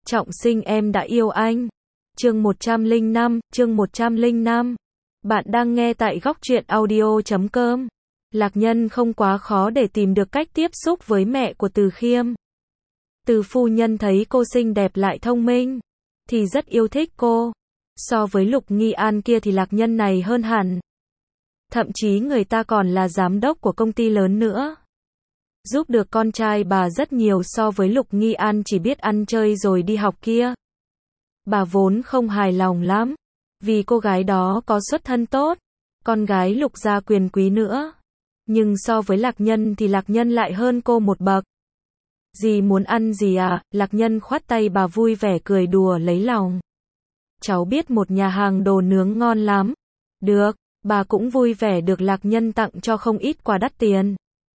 Trọng sinh em đã yêu anh. Chương 105. Bạn đang nghe tại góc truyện audio.com. Lạc Nhân không quá khó để tìm được cách tiếp xúc với mẹ của Từ Khiêm. Từ phu nhân thấy cô xinh đẹp lại thông minh, thì rất yêu thích cô. So với Lục Nghi An kia thì Lạc Nhân này hơn hẳn. Thậm chí người ta còn là giám đốc của công ty lớn nữa. Giúp được con trai bà rất nhiều so với Lục Nghi An chỉ biết ăn chơi rồi đi học kia. Bà vốn không hài lòng lắm, vì cô gái đó có xuất thân tốt, con gái Lục gia quyền quý nữa. Nhưng so với Lạc Nhân thì Lạc Nhân lại hơn cô một bậc. Dì muốn ăn gì à? Lạc Nhân khoát tay bà vui vẻ cười đùa lấy lòng. Cháu biết một nhà hàng đồ nướng ngon lắm. Được, bà cũng vui vẻ được Lạc Nhân tặng cho không ít quà đắt tiền.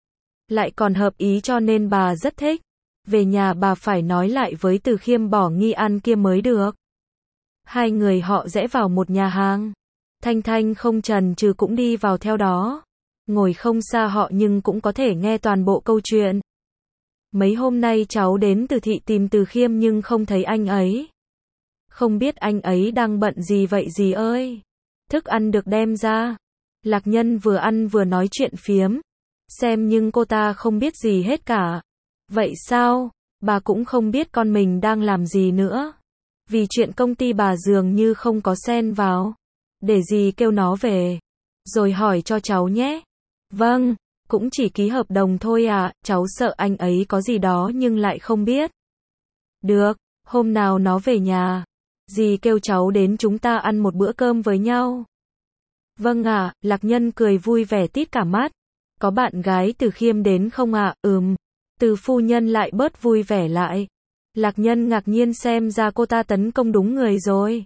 Lại còn hợp ý cho nên bà rất thích. Về nhà bà phải nói lại với Từ Khiêm bỏ Nghi An kia mới được. Hai người họ rẽ vào một nhà hàng. Thanh Thanh không chần chừ cũng đi vào theo đó. Ngồi không xa họ nhưng cũng có thể nghe toàn bộ câu chuyện. Mấy hôm nay cháu đến Từ thị tìm Từ Khiêm nhưng không thấy anh ấy. Không biết anh ấy đang bận gì vậy dì ơi. Thức ăn được đem ra. Lạc Nhân vừa ăn vừa nói chuyện phiếm. Xem nhưng cô ta không biết gì hết cả. Vậy sao? Bà cũng không biết con mình đang làm gì nữa. Vì chuyện công ty bà dường như không có xen vào. Để dì kêu nó về. Rồi hỏi cho cháu nhé. Vâng, cũng chỉ ký hợp đồng thôi à, cháu sợ anh ấy có gì đó nhưng lại không biết. Được, hôm nào nó về nhà, dì kêu cháu đến chúng ta ăn một bữa cơm với nhau. Vâng ạ, Lạc Nhân cười vui vẻ tít cả mắt. Có bạn gái Từ Khiêm đến không ạ? Từ phu nhân lại bớt vui vẻ lại. Lạc Nhân ngạc nhiên xem ra cô ta tấn công đúng người rồi.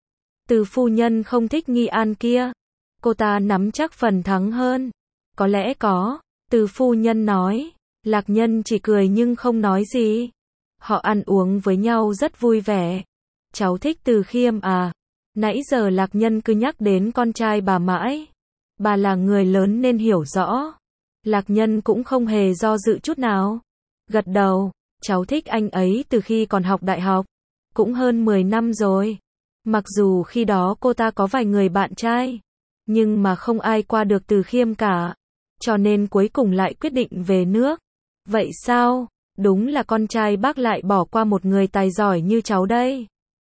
Từ phu nhân không thích Nghi An kia. Cô ta nắm chắc phần thắng hơn. Có lẽ có, Từ phu nhân nói. Lạc Nhân chỉ cười nhưng không nói gì. Họ ăn uống với nhau rất vui vẻ. Cháu thích Từ Khiêm à? Nãy giờ Lạc Nhân cứ nhắc đến con trai bà mãi. Bà là người lớn nên hiểu rõ. Lạc Nhân cũng không hề do dự chút nào. Gật đầu, cháu thích anh ấy từ khi còn học đại học. Cũng hơn 10 năm rồi. Mặc dù khi đó cô ta có vài người bạn trai. Nhưng mà không ai qua được Từ Khiêm cả. Cho nên cuối cùng lại quyết định về nước. Vậy sao? Đúng là con trai bác lại bỏ qua một người tài giỏi như cháu đây.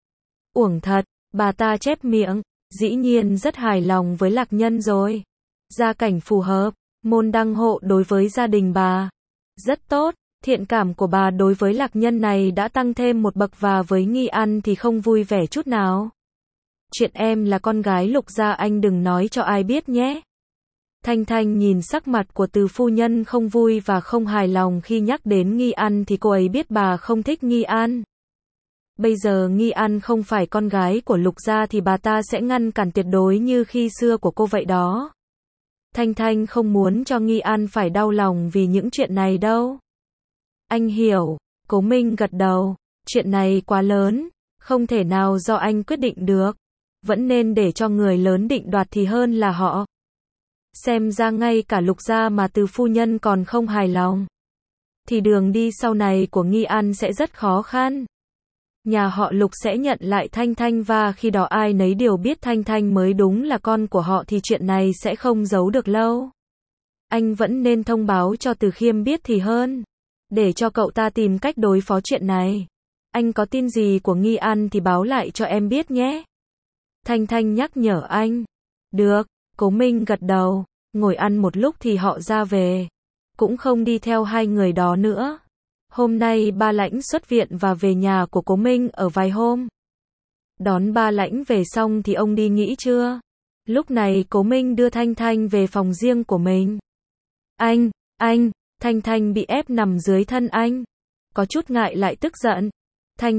Uổng thật, bà ta chép miệng. Dĩ nhiên rất hài lòng với Lạc Nhân rồi. Gia cảnh phù hợp. Môn đăng hộ đối với gia đình bà. Rất tốt, thiện cảm của bà đối với Lạc Nhân này đã tăng thêm một bậc và với Nghi An thì không vui vẻ chút nào. Chuyện em là con gái Lục gia anh đừng nói cho ai biết nhé. Thanh Thanh nhìn sắc mặt của Từ phu nhân không vui và không hài lòng khi nhắc đến Nghi An thì cô ấy biết bà không thích Nghi An. Bây giờ Nghi An không phải con gái của Lục gia thì bà ta sẽ ngăn cản tuyệt đối như khi xưa của cô vậy đó. Thanh Thanh không muốn cho Nghi An phải đau lòng vì những chuyện này đâu. Anh hiểu, Cố Minh gật đầu, chuyện này quá lớn, không thể nào do anh quyết định được, vẫn nên để cho người lớn định đoạt thì hơn là họ. Xem ra ngay cả Lục gia mà Từ phu nhân còn không hài lòng, thì đường đi sau này của Nghi An sẽ rất khó khăn. Nhà họ Lục sẽ nhận lại Thanh Thanh và khi đó ai nấy đều biết Thanh Thanh mới đúng là con của họ thì chuyện này sẽ không giấu được lâu. Anh vẫn nên thông báo cho Từ Khiêm biết thì hơn, để cho cậu ta tìm cách đối phó chuyện này. Anh có tin gì của Nghi An thì báo lại cho em biết nhé. Thanh Thanh nhắc nhở anh. Được, Cố Minh gật đầu, ngồi ăn một lúc thì họ ra về. Cũng không đi theo hai người đó nữa. Hôm nay ba Lãnh xuất viện và về nhà của Cố Minh ở vài hôm. Đón ba Lãnh về xong thì ông đi nghỉ trưa. Lúc này Cố Minh đưa Thanh Thanh về phòng riêng của mình. Anh, Thanh Thanh bị ép nằm dưới thân anh. Có chút ngại lại tức giận. Thanh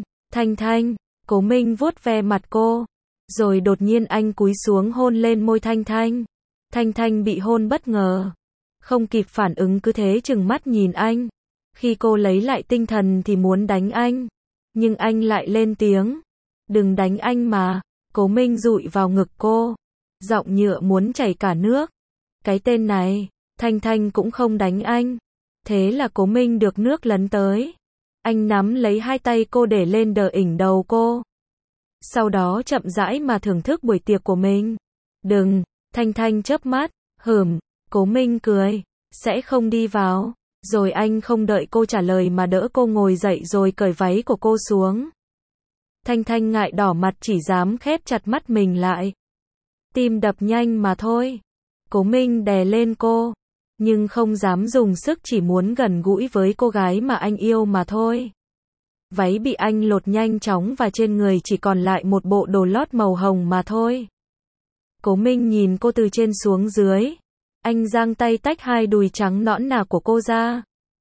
Thanh, Cố Minh vuốt ve mặt cô. Rồi đột nhiên anh cúi xuống hôn lên môi Thanh Thanh. Thanh Thanh bị hôn bất ngờ. Không kịp phản ứng cứ thế trừng mắt nhìn anh. Khi cô lấy lại tinh thần thì muốn đánh anh. Nhưng anh lại lên tiếng. Đừng đánh anh mà. Cố Minh dụi vào ngực cô. Giọng nhựa muốn chảy cả nước. Cái tên này. Thanh Thanh cũng không đánh anh. Thế là Cố Minh được nước lấn tới. Anh nắm lấy hai tay cô để lên đỉnh đầu cô. Sau đó chậm rãi mà thưởng thức buổi tiệc của mình. Đừng, Thanh Thanh chớp mắt, Cố Minh cười, sẽ không đi vào. Rồi anh không đợi cô trả lời mà đỡ cô ngồi dậy rồi cởi váy của cô xuống. Thanh Thanh ngại đỏ mặt chỉ dám khép chặt mắt mình lại. Tim đập nhanh mà thôi. Cố Minh đè lên cô, nhưng không dám dùng sức, chỉ muốn gần gũi với cô gái mà anh yêu mà thôi. Váy bị anh lột nhanh chóng và trên người chỉ còn lại một bộ đồ lót màu hồng mà thôi. Cố Minh nhìn cô từ trên xuống dưới. Anh giang tay tách hai đùi trắng nõn nà của cô ra.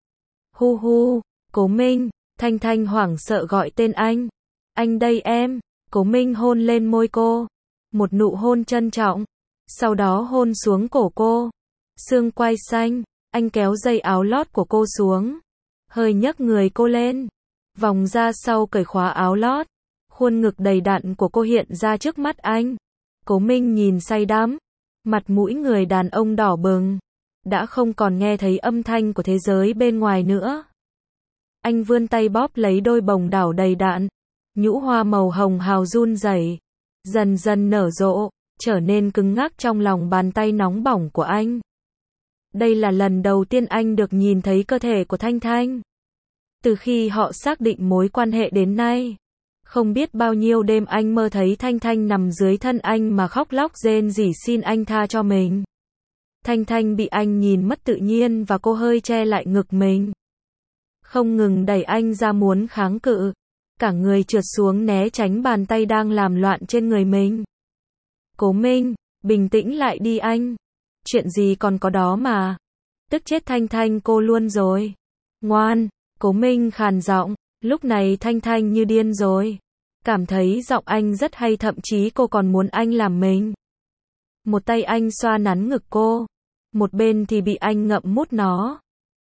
Hu hu, Cố Minh, Thanh Thanh hoảng sợ gọi tên anh. Anh đây em. Cố Minh hôn lên môi cô. Một nụ hôn trân trọng. Sau đó hôn xuống cổ cô. Xương quai xanh, anh kéo dây áo lót của cô xuống. Hơi nhấc người cô lên. Vòng ra sau cởi khóa áo lót. Khuôn ngực đầy đặn của cô hiện ra trước mắt anh. Cố Minh nhìn say đắm. Mặt mũi người đàn ông đỏ bừng. Đã không còn nghe thấy âm thanh của thế giới bên ngoài nữa. Anh vươn tay bóp lấy đôi bồng đảo đầy đặn. Nhũ hoa màu hồng hào run rẩy, dần dần nở rộ, trở nên cứng ngắc trong lòng bàn tay nóng bỏng của anh. Đây là lần đầu tiên anh được nhìn thấy cơ thể của Thanh Thanh. Từ khi họ xác định mối quan hệ đến nay, không biết bao nhiêu đêm anh mơ thấy Thanh Thanh nằm dưới thân anh mà khóc lóc rên rỉ xin anh tha cho mình. Thanh Thanh bị anh nhìn mất tự nhiên và cô hơi che lại ngực mình. Không ngừng đẩy anh ra muốn kháng cự. Cả người trượt xuống né tránh bàn tay đang làm loạn trên người mình. Cố Minh, bình tĩnh lại đi anh. Chuyện gì còn có đó mà. Tức chết Thanh Thanh cô luôn rồi. Ngoan, Cố Minh khàn giọng. Lúc này Thanh Thanh như điên rồi. Cảm thấy giọng anh rất hay, thậm chí cô còn muốn anh làm mình. Một tay anh xoa nắn ngực cô. Một bên thì bị anh ngậm mút nó.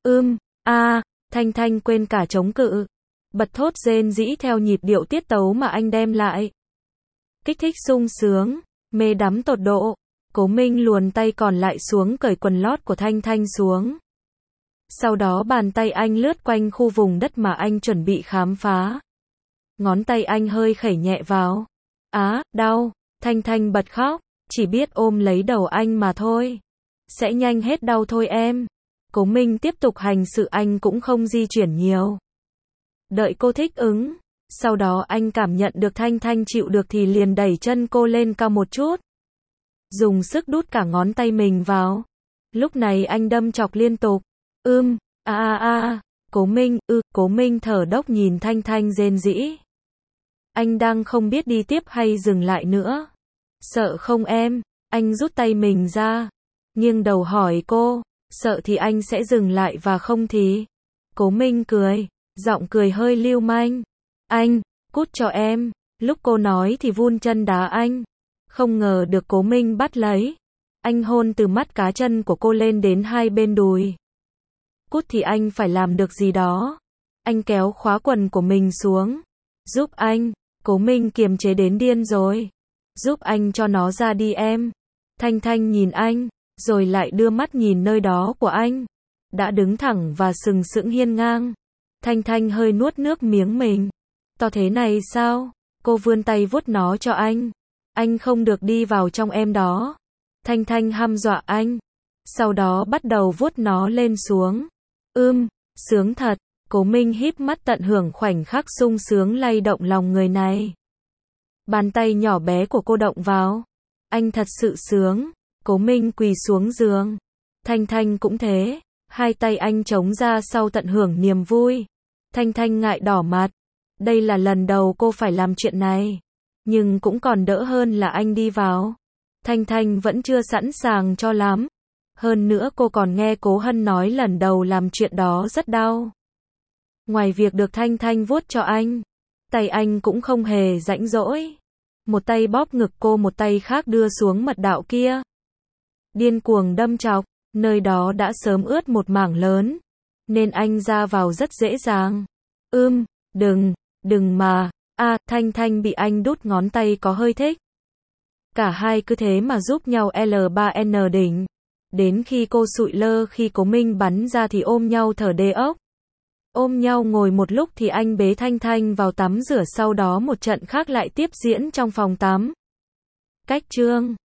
Thanh Thanh quên cả chống cự. Bật thốt rên rỉ theo nhịp điệu tiết tấu mà anh đem lại. Kích thích sung sướng, mê đắm tột độ. Cố Minh luồn tay còn lại xuống cởi quần lót của Thanh Thanh xuống. Sau đó bàn tay anh lướt quanh khu vùng đất mà anh chuẩn bị khám phá. Ngón tay anh hơi khẩy nhẹ vào. Đau. Thanh Thanh bật khóc, chỉ biết ôm lấy đầu anh mà thôi. Sẽ nhanh hết đau thôi em. Cố Minh tiếp tục hành sự, anh cũng không di chuyển nhiều. Đợi cô thích ứng. Sau đó anh cảm nhận được Thanh Thanh chịu được thì liền đẩy chân cô lên cao một chút. Dùng sức đút cả ngón tay mình vào. Lúc này anh đâm chọc liên tục. Cố Minh thở dốc nhìn Thanh Thanh rên rỉ. Anh đang không biết đi tiếp hay dừng lại nữa. Sợ không em? Anh rút tay mình ra. Nghiêng đầu hỏi cô. Sợ thì anh sẽ dừng lại và không thì. Cố Minh cười. Giọng cười hơi lưu manh. Anh, cút cho em. Lúc cô nói thì vun chân đá anh. Không ngờ được Cố Minh bắt lấy. Anh hôn từ mắt cá chân của cô lên đến hai bên đùi. Cút thì anh phải làm được gì đó. Anh kéo khóa quần của mình xuống. Giúp anh. Cố Minh kiềm chế đến điên rồi. Giúp anh cho nó ra đi em. Thanh Thanh nhìn anh, rồi lại đưa mắt nhìn nơi đó của anh. Đã đứng thẳng và sừng sững hiên ngang. Thanh Thanh hơi nuốt nước miếng mình. To thế này sao? Cô vươn tay vuốt nó cho anh. Anh không được đi vào trong em đó. Thanh Thanh hăm dọa anh. Sau đó bắt đầu vuốt nó lên xuống. Sướng thật. Cố Minh híp mắt tận hưởng khoảnh khắc sung sướng lay động lòng người này. Bàn tay nhỏ bé của cô động vào. Anh thật sự sướng. Cố Minh quỳ xuống giường. Thanh Thanh cũng thế. Hai tay anh chống ra sau tận hưởng niềm vui. Thanh Thanh ngại đỏ mặt. Đây là lần đầu cô phải làm chuyện này. Nhưng cũng còn đỡ hơn là anh đi vào. Thanh Thanh vẫn chưa sẵn sàng cho lắm. Hơn nữa cô còn nghe Cố Hân nói lần đầu làm chuyện đó rất đau. Ngoài việc được Thanh Thanh vuốt cho anh, tay anh cũng không hề rãnh rỗi. Một tay bóp ngực cô, một tay khác đưa xuống mật đạo kia. Điên cuồng đâm chọc, nơi đó đã sớm ướt một mảng lớn, nên anh ra vào rất dễ dàng. Đừng mà. Thanh Thanh bị anh đút ngón tay có hơi thích. Cả hai cứ thế mà giúp nhau L3N đỉnh. Đến khi cô sụi lơ khi Cố Minh bắn ra thì ôm nhau thở đê ốc. Ôm nhau ngồi một lúc thì anh bế Thanh Thanh vào tắm rửa, sau đó một trận khác lại tiếp diễn trong phòng tắm. Cách chương